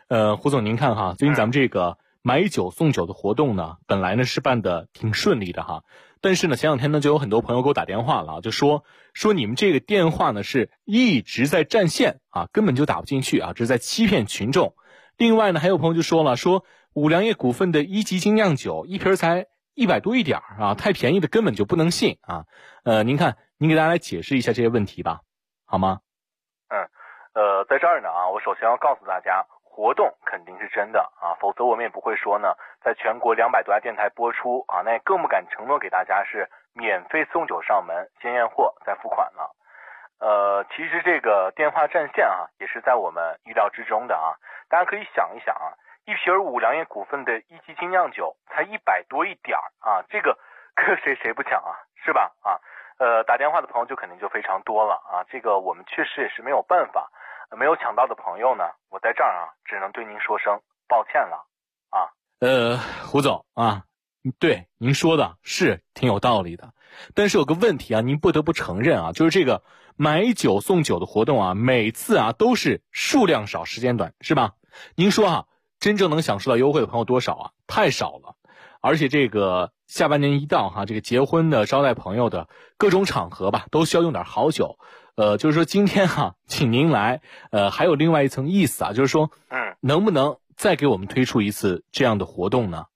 胡总您看哈，最近咱们这个买酒送酒的活动呢，本来呢是办的挺顺利的哈，但是呢前两天呢就有很多朋友给我打电话了，就说你们这个电话呢是一直在占线啊，根本就打不进去啊，这是在欺骗群众。另外呢还有朋友就说了，说五粮液股份的一级精酿酒一瓶才100多一点啊，太便宜的根本就不能信啊。您看您给大家来解释一下这些问题吧，好吗？ 在这儿呢啊，我首先要告诉大家，活动肯定是真的啊，否则我们也不会说呢，在全国200多家电台播出啊，那也更不敢承诺给大家是免费送酒上门，先验货再付款了。其实这个电话占线啊，也是在我们意料之中的啊。大家可以想一想啊，一瓶五粮液股份的一级精酿酒才100多一点啊，这个谁不抢啊，是吧？啊，打电话的朋友就肯定就非常多了啊，这个我们确实也是没有办法。没有抢到的朋友呢，我在这儿啊，只能对您说声抱歉了啊。 胡总啊，对您说的是挺有道理的，但是有个问题啊，您不得不承认啊，就是这个买酒送酒的活动啊，每次啊都是数量少时间短，是吧？您说啊，真正能享受到优惠的朋友多少啊？太少了。而且这个下半年一到哈，这个结婚的、招待朋友的各种场合吧，都需要用点好酒。就是说今天哈，请您来，还有另外一层意思啊，就是说，能不能再给我们推出一次这样的活动呢？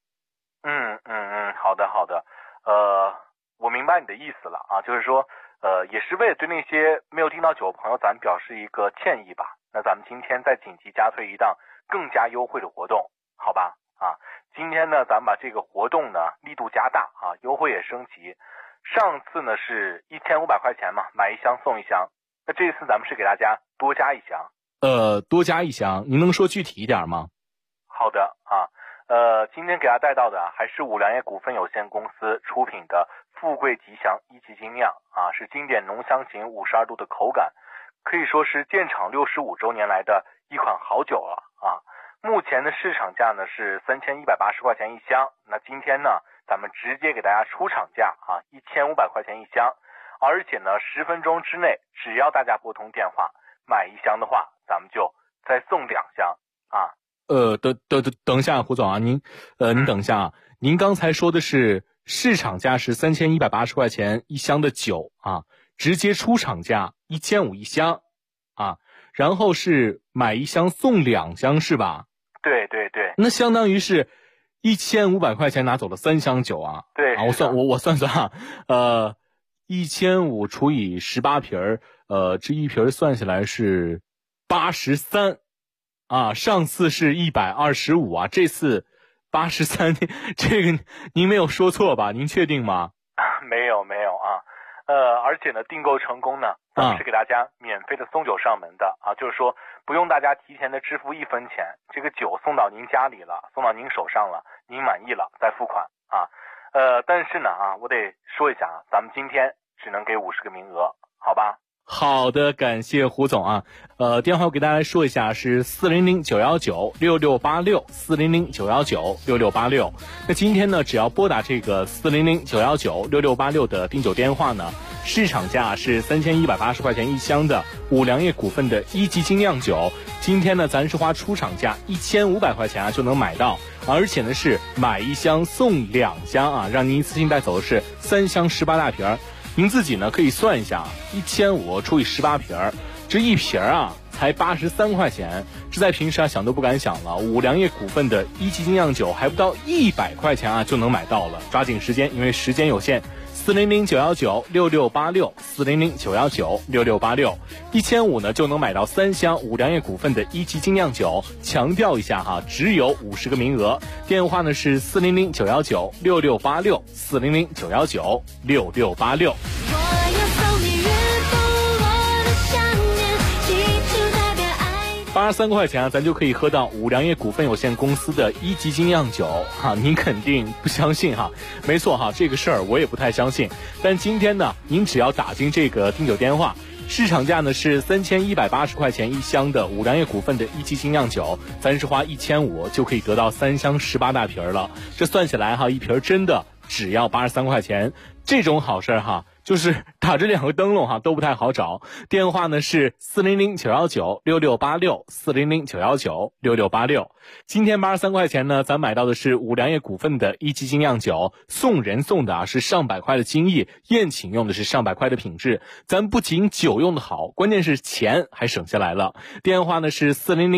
好的，我明白你的意思了啊，就是说，也是为了对那些没有订到酒的朋友，咱们表示一个歉意吧。那咱们今天再紧急加推一档更加优惠的活动，好吧？啊，今天呢，咱们把这个活动呢力度加大啊，优惠也升级。上次呢是1500块钱嘛，买一箱送一箱。那这次咱们是给大家多加一箱。 多加一箱，您能说具体一点吗？ 好的啊，今天给大家带到的还是五粮液股份有限公司出品的富贵吉祥一级精酿啊，是经典浓香型52度的口感，可以说是建厂65周年来的一款好酒了啊。目前的市场价呢是3180块钱一箱，那今天呢咱们直接给大家出厂价啊，1500块钱一箱，而且呢10分钟之内，只要大家拨通电话买一箱的话，咱们就再送2箱啊。 等一下，胡总啊，您等一下啊，您刚才说的是市场价是3180块钱一箱的酒啊，直接出厂价1500一箱啊，然后是买一箱送2箱是吧？ 对， 那相当于是1500块钱拿走了3箱酒啊。 对啊，我算啊，1500除以18瓶这一瓶算下来是83啊，上次是125啊，这次83，这个您没有说错吧？您确定吗？ 没有啊。而且呢，订购成功呢，咱们是给大家免费的送酒上门的啊，就是说不用大家提前的支付1分钱，这个酒送到您家里了，送到您手上了，您满意了再付款啊。但是呢啊，我得说一下啊，咱们今天只能给50个名额，好吧？ 好的，感谢胡总啊。电话我给大家来说一下，是400-919-6686，400-919-6686。那今天呢，只要拨打这个400-919-6686的订酒电话呢，市场价是3180块钱一箱的五粮液股份的一级精酿酒，今天呢，咱是花出厂价1500块钱啊就能买到，而且呢是买一箱送2箱啊，让您一次性带走的是3箱18大瓶。您自己呢可以算一下，1500除以18瓶，这一瓶啊才83块钱，这在平时啊想都不敢想了。五粮液股份的一级精酿酒还不到100块钱啊就能买到了，抓紧时间，因为时间有限。400-919-6686，400-919-6686，1500呢就能买到3箱五粮液股份的一级精酿酒。强调一下哈，只有50个名额。电话呢是400-919-6686，400-919-6686。83块钱啊，咱就可以喝到五粮液股份有限公司的一级精酿酒哈，您肯定不相信哈？没错哈，这个事儿我也不太相信。但今天呢，您只要打进这个订酒电话，市场价呢是3180块钱一箱的五粮液股份的一级精酿酒，咱是花1500就可以得到3箱18大瓶了。这算起来哈，一瓶真的只要83块钱，这种好事哈， 就是打这两个灯笼哈都不太好找。电话呢是400-919-6686，400-919-6686。今天83块钱呢，咱买到的是五粮液股份的一级精酿酒，送人送的是上百块的精益，宴请用的是上百块的品质。咱不仅酒用的好，关键是钱还省下来了。电话呢是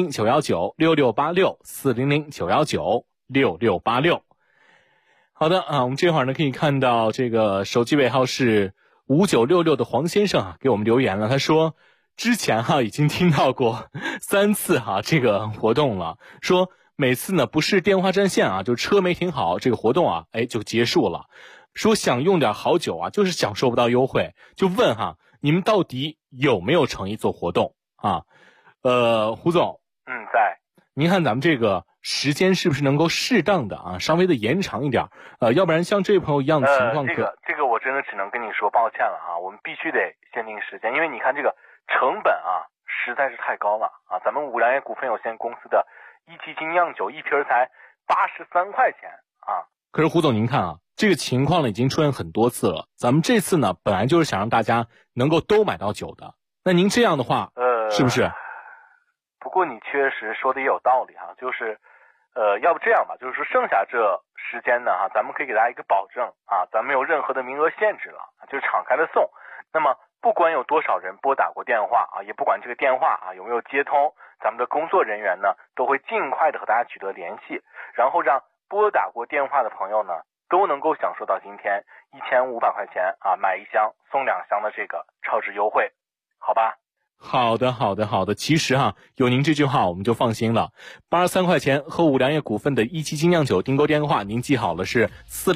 400-919-6686，400-919-6686。好的啊，我们这会儿呢可以看到这个手机尾号是5966的黄先生啊给我们留言了，他说之前已经听到过3次这个活动了，说每次呢不是电话占线就车没停好，这个活动就结束了，说想用点好酒就是享受不到优惠，就问你们到底有没有诚意做活动胡总， 在。 您看咱们这个时间是不是能够适当的稍微的延长一点，要不然像这位朋友一样的情况这个我真的只能跟你说抱歉了我们必须得限定时间，因为你看这个成本实在是太高了咱们五粮液股份有限公司的一级精酿酒一瓶才83块钱可是胡总您看这个情况呢已经出现很多次了，咱们这次呢本来就是想让大家能够都买到酒的，那您这样的话是不是？ 不过你确实说的也有道理就是要不这样吧，就是说剩下这时间呢咱们可以给大家一个保证咱们没有任何的名额限制了，就是敞开的送。那么不管有多少人拨打过电话也不管这个电话有没有接通，咱们的工作人员呢都会尽快的和大家取得联系，然后让拨打过电话的朋友呢都能够享受到今天1500块钱买1箱送2箱的这个超值优惠，好吧？ 好的，其实有您这句话我们就放心了。83块钱和五粮液股份的一级精酿酒订购电话您记好了，是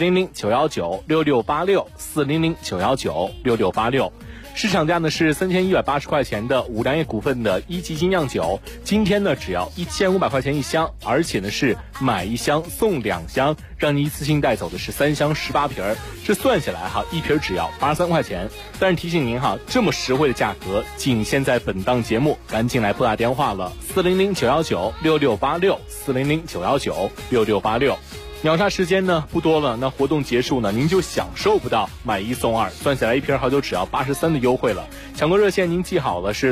400-919-6686，400-919-6686。市场价呢是3180块钱的五粮液股份的一级精酿酒，今天呢只要1500块钱1箱，而且呢是买1箱送2箱，让你一次性带走的是3箱18瓶，这算下来一瓶只要83块钱。但是提醒您这么实惠的价格仅限在本档节目，赶紧来拨打电话了，400-919-6686，400-919-6686。秒杀时间呢不多了，那活动结束呢您就享受不到买1送2，算下来一瓶好酒只要83的优惠了。抢购热线您记好了，是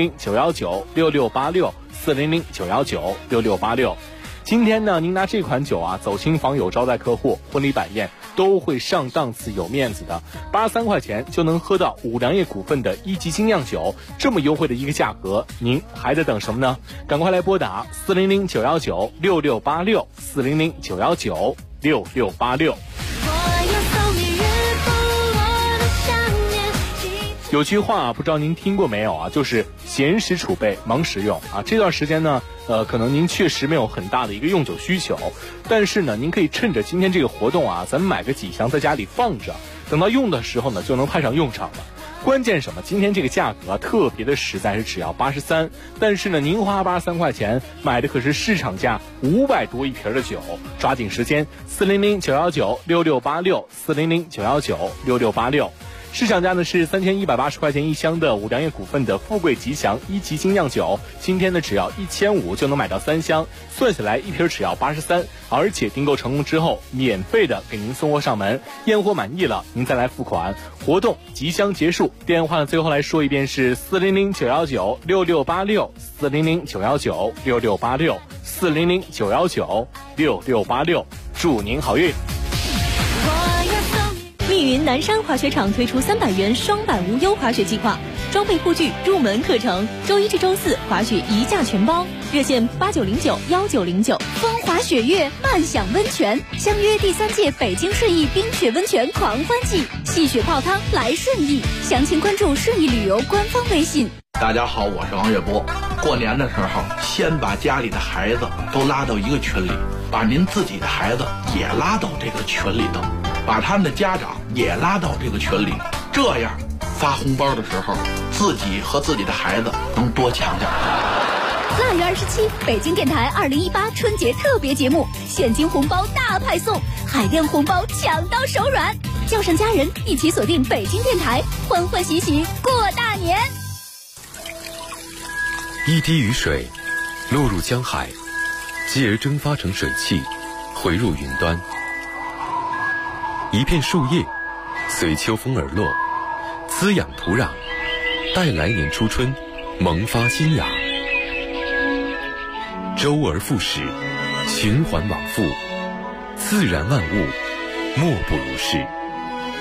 400-919-6686，400-919-6686。今天呢您拿这款酒走亲访友招待客户，婚礼摆宴都会上档次有面子的。83块钱就能喝到五粮液股份的一级精酿酒，这么优惠的一个价格，您还在等什么呢？赶快来拨打400-919-6686，400-919-6686。有句话不知道您听过没有就是闲时储备忙时用这段时间呢可能您确实没有很大的一个用酒需求，但是呢您可以趁着今天这个活动咱们买个几箱在家里放着，等到用的时候呢就能派上用场了。关键什么？今天这个价格特别的实在，是只要83，但是呢您花83块钱买的可是市场价500多一瓶的酒，抓紧时间，400-919-6686，400-919-6686。市场价呢是3180块钱1箱的五粮液股份的富贵吉祥一级精酿酒，今天呢只要1500就能买到3箱，算下来一瓶只要83，而且订购成功之后免费的给您送货上门，验货满意了您再来付款。活动即将结束，电话呢最后来说一遍是400-919-6686，400-919-6686，400-919-6686，祝您好运。 密云南山滑雪场推出300元双板无忧滑雪计划，装备护具、入门课程，周一至周四滑雪一价全包，热线8909-1909。风华雪月，慢享温泉，相约第3届北京顺义冰雪温泉狂欢季，戏雪泡汤来顺义，详情关注顺义旅游官方微信。 大家好，我是王月波。过年的时候，先把家里的孩子都拉到一个群里，把您自己的孩子也拉到这个群里头，把他们的家长也拉到这个群里，这样发红包的时候，自己和自己的孩子能多抢点。 腊月27，北京电台2018春节特别节目，现金红包大派送，海淀红包抢到手软，叫上家人一起锁定北京电台，欢欢喜喜过大年。 一滴雨水落入江海，继而蒸发成水汽，回入云端。一片树叶随秋风而落， 滋养土壤，待来年初春萌发新芽。周而复始，循环往复，自然万物莫不如是。